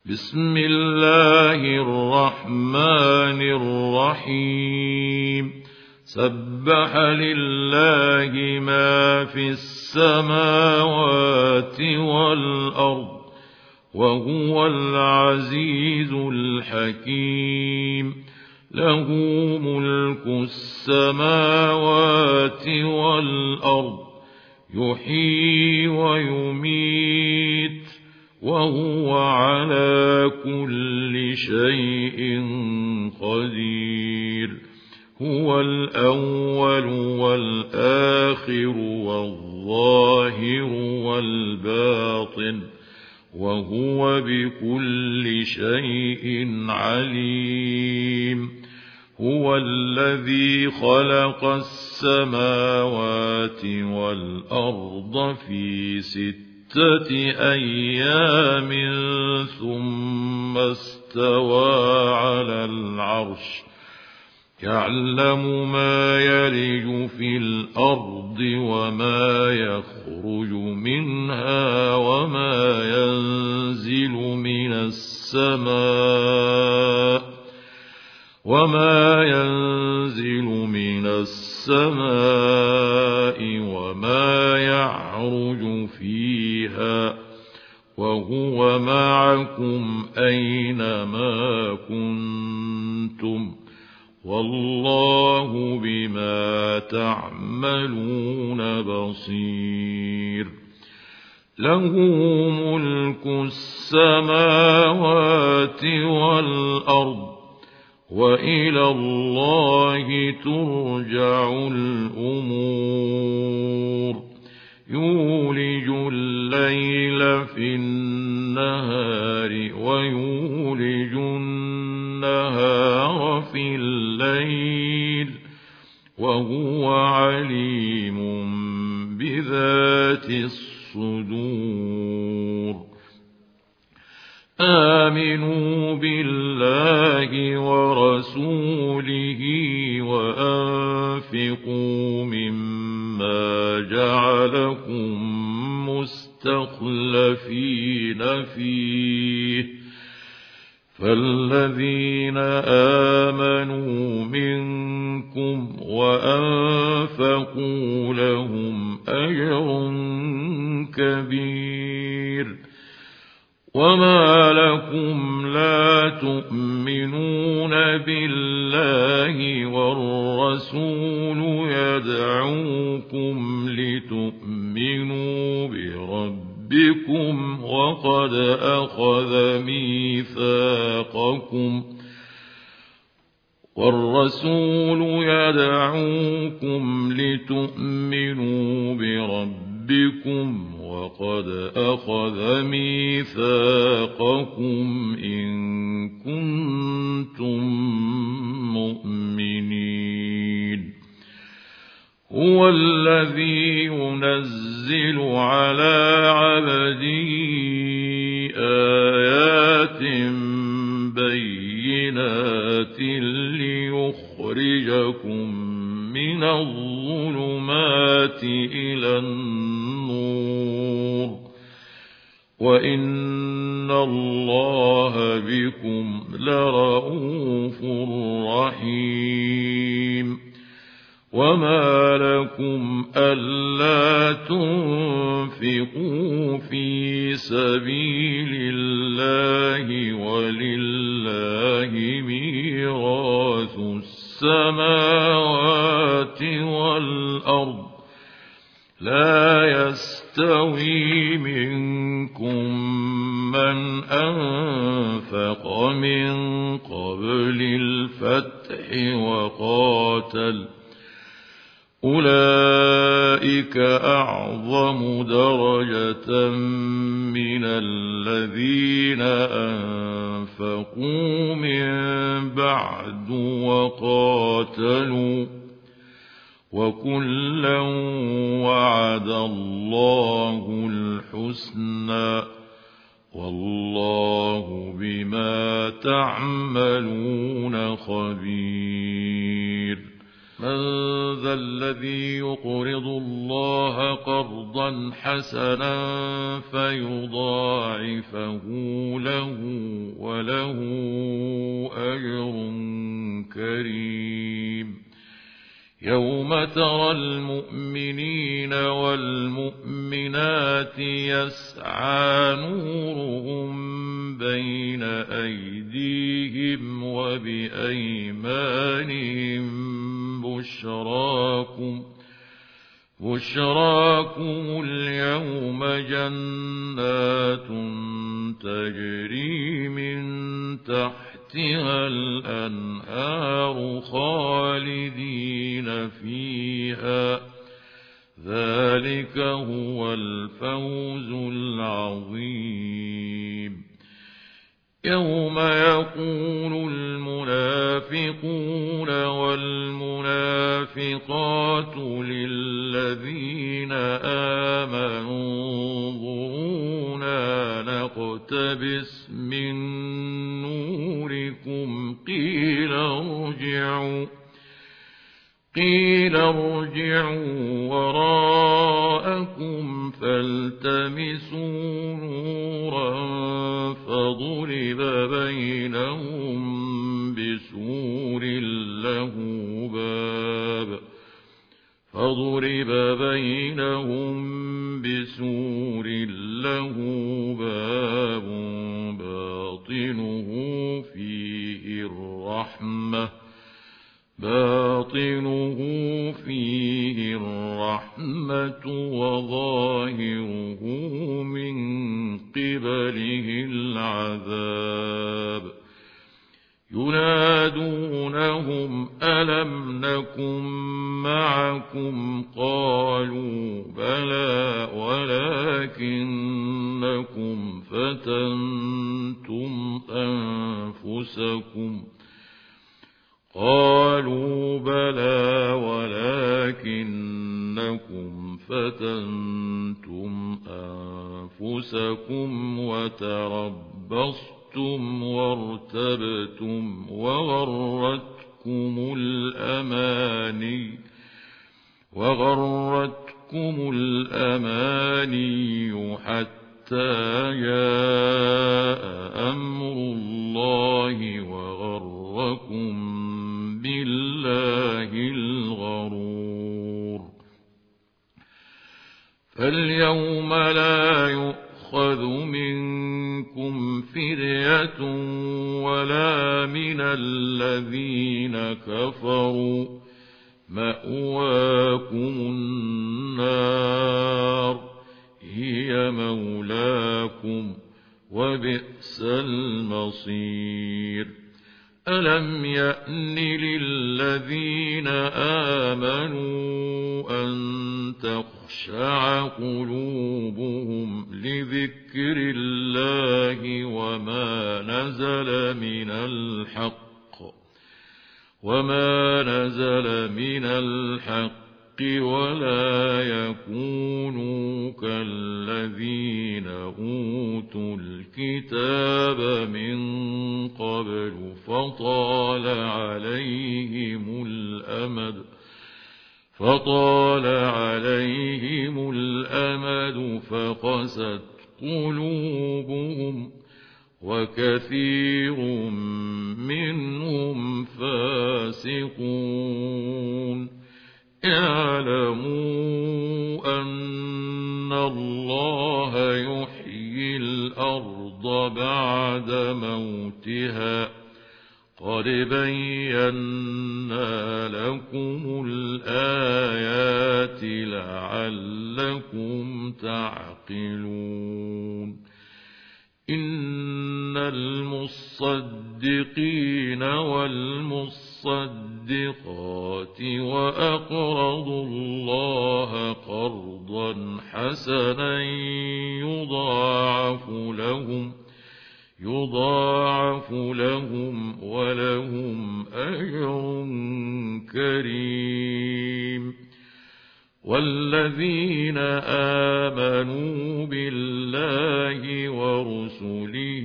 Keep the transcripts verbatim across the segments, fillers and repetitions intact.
بسم الله الرحمن الرحيم سبح لله ما في السماوات والأرض وهو العزيز الحكيم له ملك السماوات والأرض يحيي ويميت وهو على كل شيء قدير هو الأول والآخر والظاهر والباطن وهو بكل شيء عليم هو الذي خلق السماوات والأرض في ستة أيام ثم استوى على العرش يعلم ما يلج في الأرض وما يخرج منها وما ينزل من السماء وما ينزل من السماء وما يعرج فيها وهو معكم أينما كنتم والله بما تعملون بصير له ملك السماوات والأرض وإلى الله ترجع الأمور يولج الليل في النهار ويولج النهار في الليل وهو عليم بذات الصدور آمنوا بالله ورسوله وأنفقوا مما جعلكم مستخلفين فيه فالذين آمنوا منكم وأنفقوا لهم أجر كبير وما لكم لا تؤمنون بالله والرسول يدعوكم لتؤمنوا بربكم وقد أخذ ميثاقكم والرسول يدعوكم لتؤمنوا بربكم وقد أخذ ميثاقكم إن كنتم مؤمنين هو الذي ينزل على عبده آيات بينات ليخرجكم من الظلمات إلى النور وإن الله بكم لرءوف رحيم وما لكم ألا تنفقوا في سبيل الله ولله ميراث السماوات والأرض لا يستوي منكم من أنفق من قبل الفتح وقاتل أولئك أعظم درجة من الذين أنفقوا من بعد وقاتلوا وكلا وعد الله الحسنى والله بما تعملون خبير من ذا الذي يقرض الله قرضا حسنا فيضاعفه له وله أجر كريم. يوم ترى المؤمنين والمؤمنات يسعى نورهم بين أيديهم وبأيمانهم بشراكم بشراكم اليوم جنات تجري من تحتها الأنهار خالدين فيها ذلك هو الفوز العظيم. يوم يقول المنافقون والمنافقات للذين آمنوا انظرونا نقتبس من نوركم قيل ارجعوا قيل ارجعوا وراءكم فالتمسوا نورا فضرب بينهم بسور له باب فضرب بينهم بسور له باب باطنه فيه الرحمة باطنه فيه الرحمة وظاهره من قبله العذاب. ينادونهم ألم نكن معكم قالوا بلى ولكنكم فتنتم أنفسكم قالوا بلى ولكنكم فتنتم أنفسكم وتربصتم وارتبتم وغرتكم الأماني وغرتكم الأماني حتى جاء أمر الله وغركم بالله الغرور. فاليوم لا يؤخذ منكم فدية ولا من الذين كفروا مأواكم النار هي مولاكم وبئس المصير. ألم يأن للذين آمنوا أن تخشع قلوبهم لذكر الله وما نزل من الحق وما نزل من الحق ولا يكونوا كالذين أوتوا الكتاب من قبل فطال عليهم الأمد فطال عليهم الأمد فقست قلوبهم وكثير منهم فاسقون. اعلموا أن الله يحيي الأرض بعد موتها قد بينا لكم الآيات لعلكم تعقلون. إن المصدقين والمصدقات وأقرضوا الله قرضا حسنا يضاعف لهم يضاعف لهم ولهم أجر كريم. والذين آمنوا بالله ورسله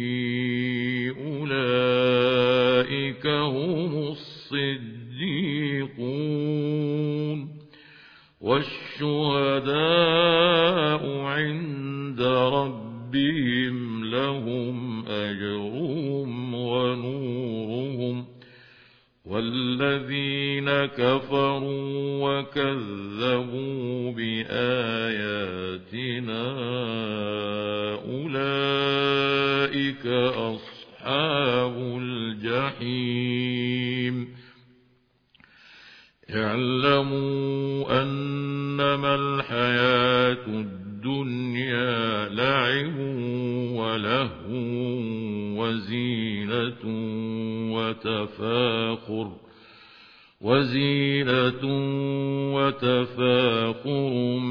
أولئك هم الصديقون والشهداء عند ربهم لهم أجرهم والذين كفروا وكذبوا بآياتنا أولئك أصحاب الجحيم اعلموا أنما الحياة الدنيا لعب ولهو وزينة وتفاخر وزينة وتفاخر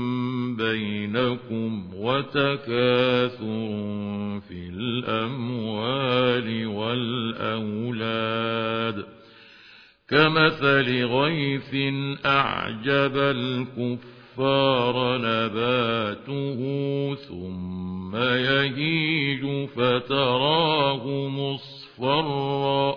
بينكم وتكاثر في الأموال والأولاد كمثل غيث أعجب الكفار نباته ثم يهيج فتراه مصفرا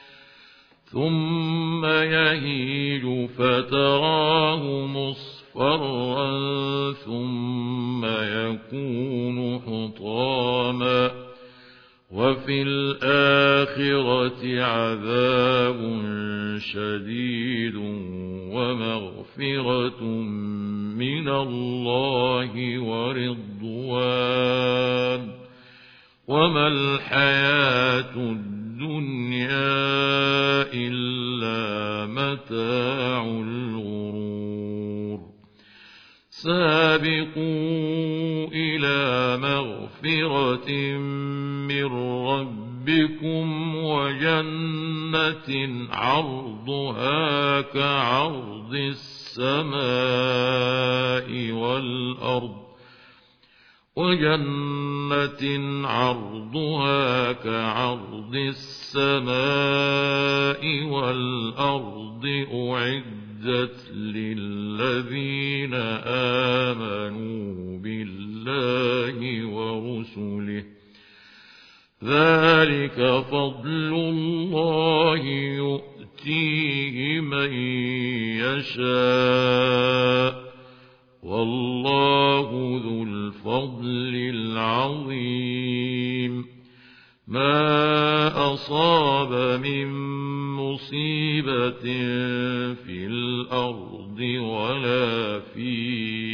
ثم يهيج فتراه مصفرا ثم يكون حطاما وفي الآخرة عذاب شديد ومغفرة من الله ورضوان وما الحياة الدنيا إلا متاع الغرور سابقوا إلى مغفرة من ربكم وجنة عرضها كعرض السماء والأرض وجنة عرضها كعرض السماء والأرض أعدت للذين آمنوا بالله ورسله ذلك فضل الله يؤتيه من يشاء والله ذو الفضل العظيم ما أصاب من مصيبة في الأرض ولا في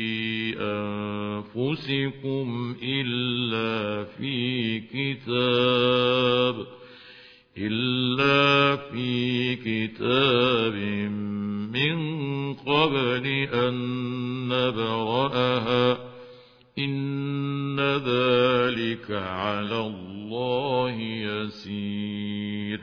أنفسكم إلا في كتاب إلا في كتاب من قبل أن نبرأها إن ذلك على الله يسير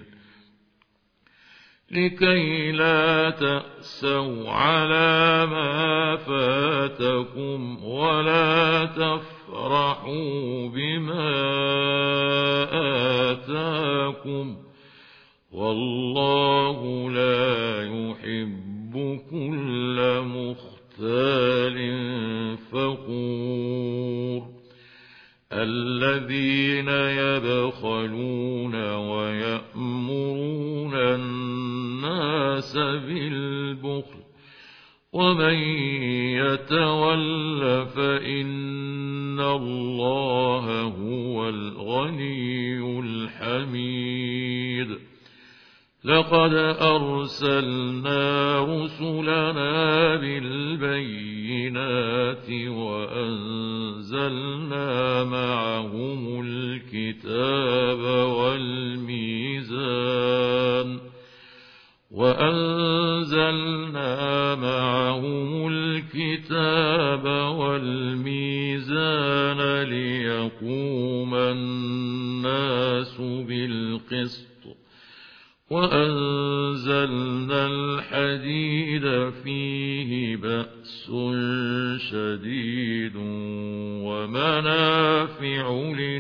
لكي لا تأسوا على ما فاتكم ولا تفرحوا بما آتاكم والله لا يحب كل مختال فخور الذين يبخلون ويأمرون الناس بالبخل ومن يتول فإن الله هو الغني الحميد لقد أرسلنا رسلنا بالبينات وأنزلنا معهم الكتاب والميزان وأنزلنا معهم الكتاب والميزان ليقوم الناس بالقسط وأنزلنا الحديد فيه بأس شديد ومنافع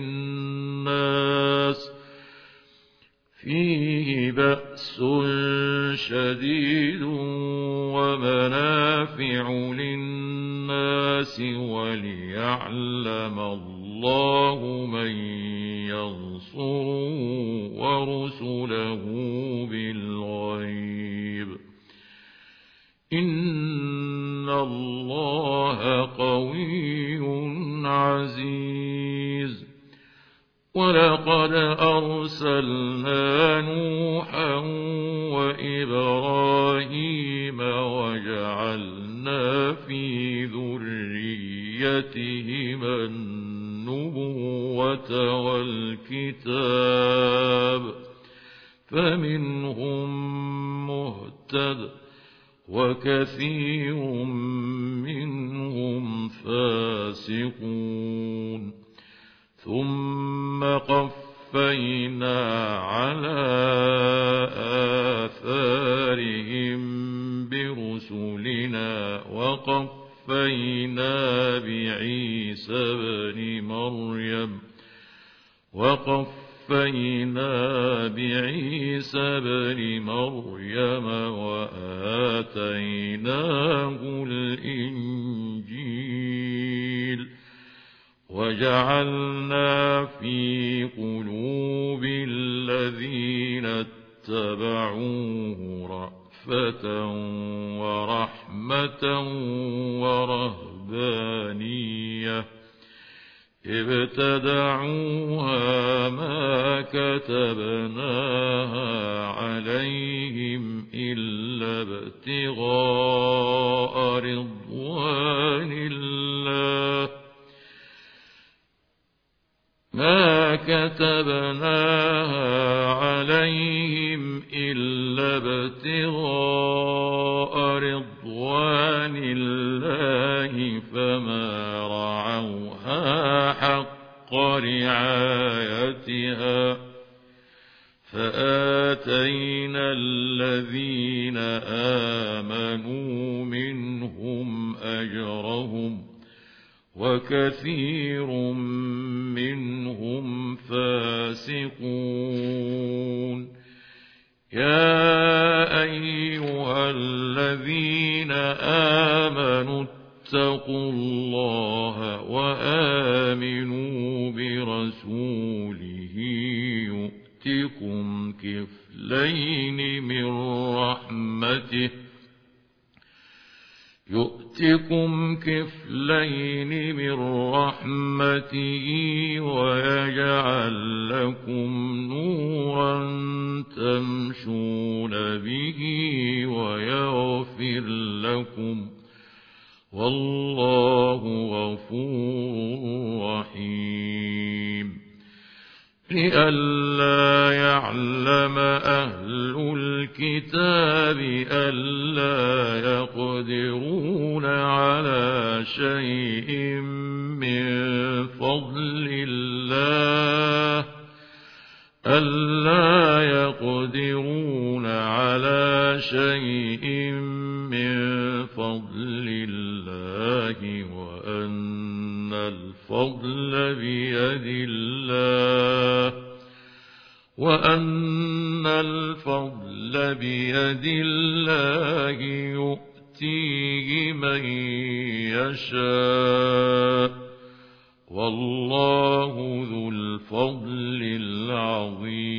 للناس فيه بأس شديد ومنافع للناس وليعلم الله من ينصره ورسله بالغيب إن الله قوي عزيز ولقد أرسلنا نوحا وإبراهيم وجعلنا في ذريتهما النبوة والكتاب فمنهم مهتد وكثير منهم فاسقون ثم قفينا على آثارهم برسلنا وقفينا بعيسى بن مريم وقفينا بعيسى بن مريم وآتيناه الإنجيل وجعلنا في قلوب الذين اتبعوه رأفة ورحمة ورهبانية ابتدعوها ما كتبناها عليهم إلا ابتغاء رضوان الله ما كتبناها عليهم إلا ابتغاء رضوان الله فما رعوها حق رعايتها فآتينا الذين آمنوا منهم أجرهم وكثير منهم فاسقون يا أيها الذين آمنوا اتقوا الله وآمنوا برسوله يؤتكم كفلين من رحمته يؤتكم كفلين من رحمته ويجعل لكم نورا تمشون به ويغفر لكم والله غفور رحيم لئلا يعلم أهل الكتاب ألا يقدرون على شيء من فضل الله ألا يقدرون على شيء من فضل الله وأن الفضل بيد الله وأن الفضل بيد الله يؤتيه من يشاء والله ذو الفضل العظيم